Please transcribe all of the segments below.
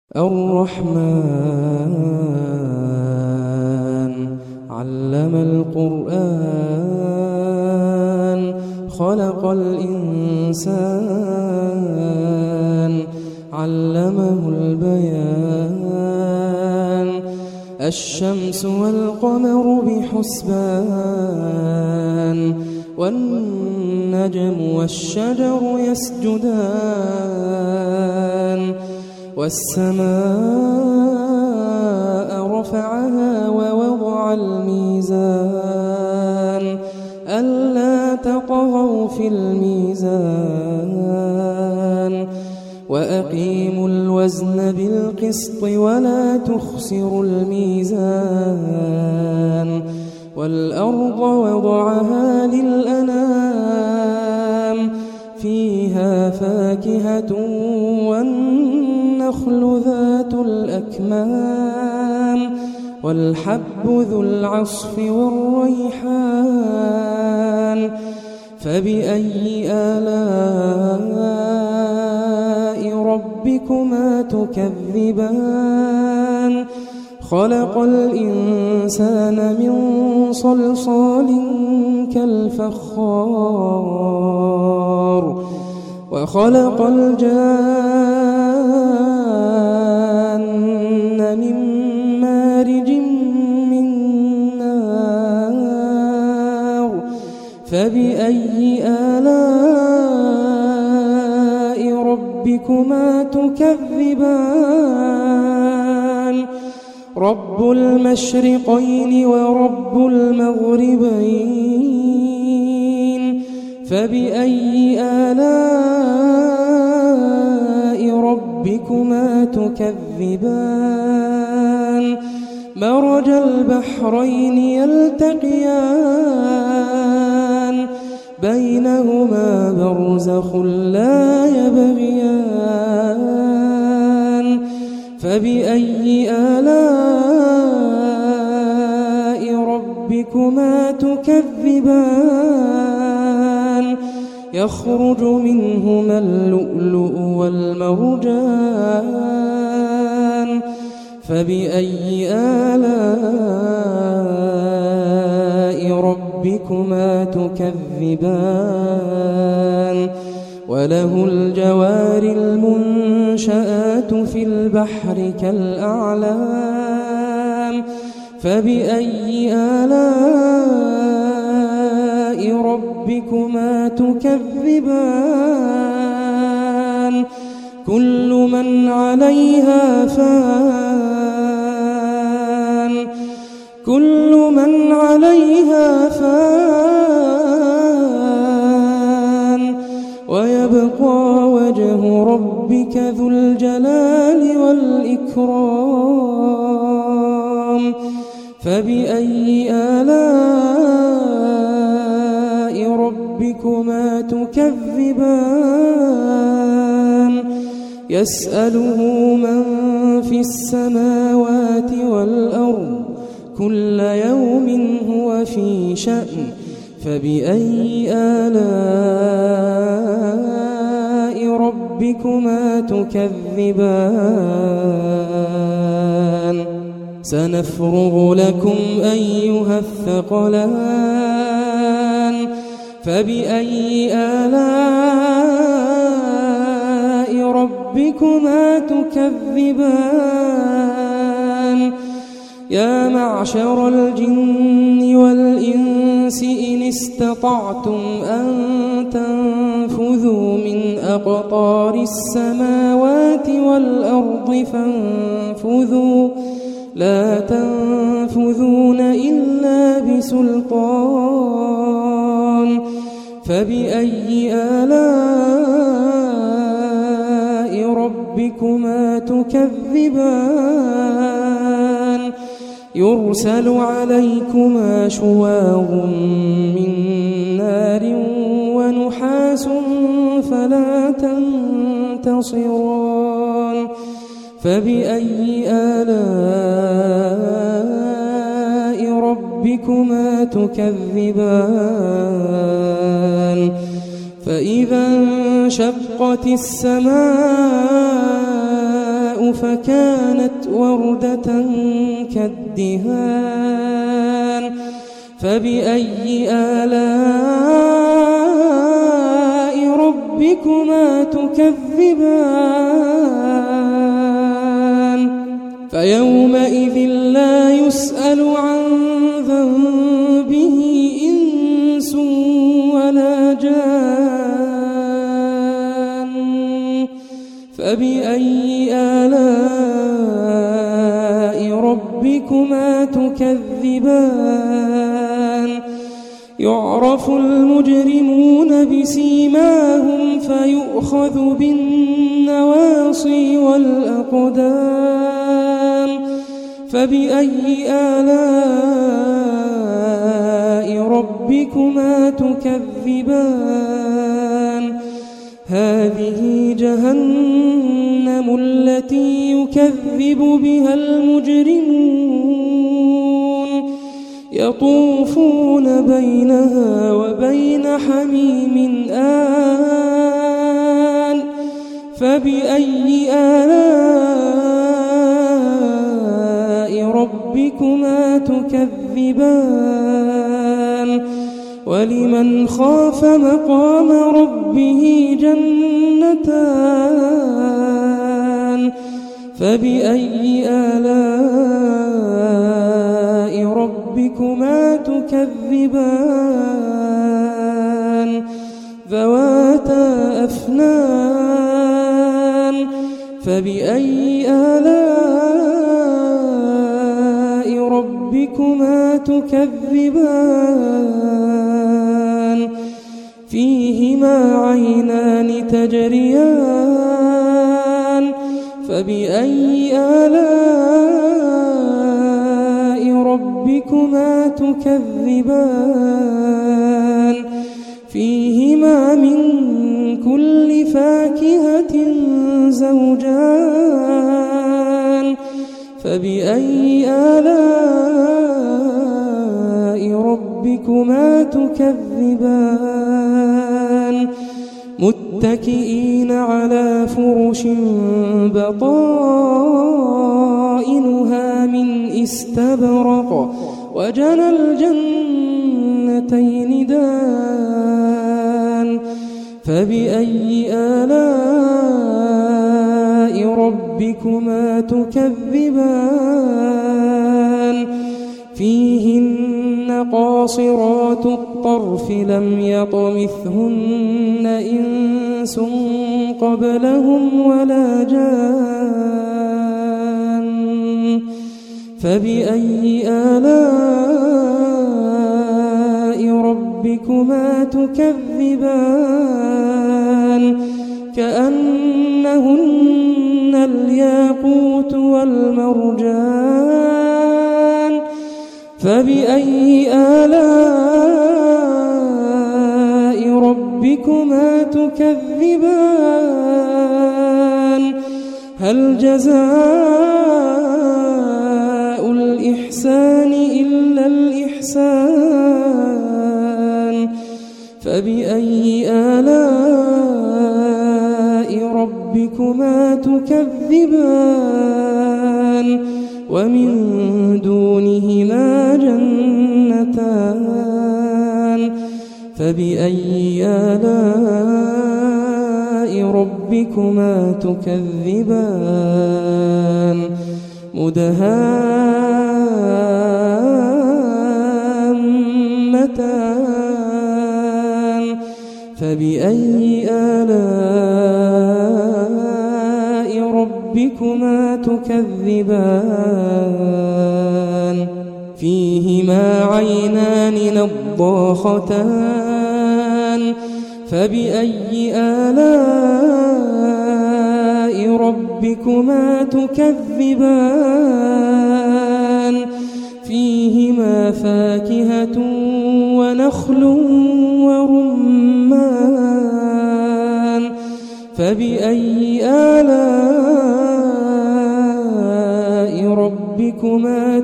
الرحمن علم القرآن خلق الإنسان علمه البيان الشمس والقمر بحسبان والنجم والشجر يسجدان والسماء رفعها ووضع الميزان ألا تطغوا في الميزان وأقيموا الوزن بالقسط ولا تخسروا الميزان والأرض وضعها للأنام فيها فاكهة والنخل ذات الأكمام والحب ذو العصف والريحان فبأي آلاء ربكما تكذبان خلق الإنسان من صلصال كالفخار وخلق الجان من مارج من نار فبأي آلاء ربكما تكذبان رب المشرقين ورب المغربين فبأي آلاء ربكما تكذبان مرج البحرين يلتقيان بينهما برزخ لا يبغيان فبأي آلاء ربكما تكذبان يخرج منهما اللؤلؤ والمرجان فبأي آلاء ربكما تكذبان وله الجوار المنشآت في البحر كالأعلام فبأي آلاء ربكما تكذبان كل من عليها فان كل من عليها فان ويبقى وجه ربك ذو الجلال والإكرام فبأي آلاء ربكما تكذبان يسأله من في السماوات والأرض كل يوم هو في شأن فبأي آلاء ربكما تكذبان سنفرغ لكم أيها الثقلان فبأي آلاء ربكما تكذبان يا معشر الجن والإنس إن استطعتم أن تنفذوا من أقطار السماوات والأرض فانفذوا لا تنفذون إلا بسلطان فبأي آلاء ربكما تكذبان يرسل عليكما شواظ من نار ونحاس فلا تنتصران فبأي آلاء ربكما تكذبان فإذا انشقت السماء فكانت وردة كالدهان فبأي آلاء ربكما تكذبان فيومئذ لا يسأل عن ذنبه إنس ولا جان فبأي آلاء ربكما تكذبان يعرف المجرمون بسيماهم فيؤخذ بالنواصي والأقدام فبأي آلاء ربكما تكذبان هذه جهنم التي يكذب بها المجرمون يطوفون بينها وبين حميم آن فبأي آلاء ربكما تكذبان ولمن خاف مقام ربه جنتان فبأي آلاء ربكما تكذبان ذواتا أفنان فبأي آلاء ربكما تكذبان فيهما عينان تجريان فبأي آلاء ربكما تكذبان فيهما من كل فاكهة زوجان فبأي آلاء ربكما تكذبان متكئين على فرش بطائنها من استبرق وجنى الجنتين دان فبأي آلاء ربكما تكذبان فيهن قاصرات الطرف لم يطمثهن إنس قبلهم ولا جان فبأي آلاء ربكما تكذبان كأنهن الياقوت والمرجان فبأي آلاء ربكما تكذبان هل جزاء الإحسان إلا الإحسان فبأي آلاء ربكما تكذبان ومن دونهما جنتان فبأي آلاء ربكما تكذبان مدهامتان فبأي آلاء ربكما تكذبان فيهما عينان نضاختان فبأي آلاء ربكما تكذبان فيهما فاكهة ونخل ورمان فبأي آلاء ربكما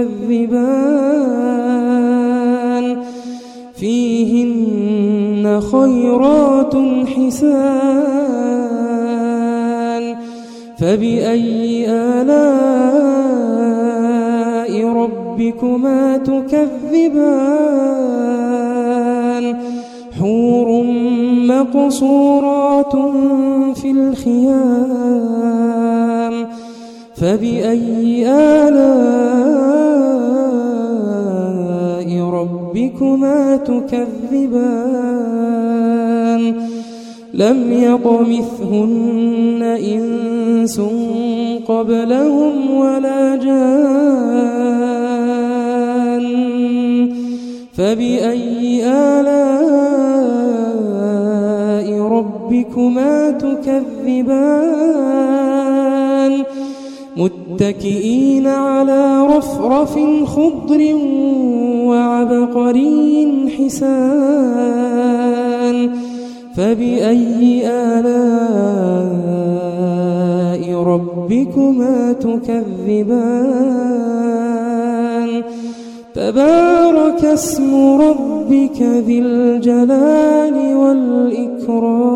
تكذبان فيهن خيرات حسان فبأي آلاء ربكما تكذبان حور مقصورات في الخيام فبأي آلاء ربكما تكذبان لم يطمثهن إنس قبلهم ولا جان فبأي آلاء ربكما تكذبان متكئين على رفرف خضر وعبقري حسان فبأي آلاء ربكما تكذبان تبارك اسم ربك ذي الجلال والإكرام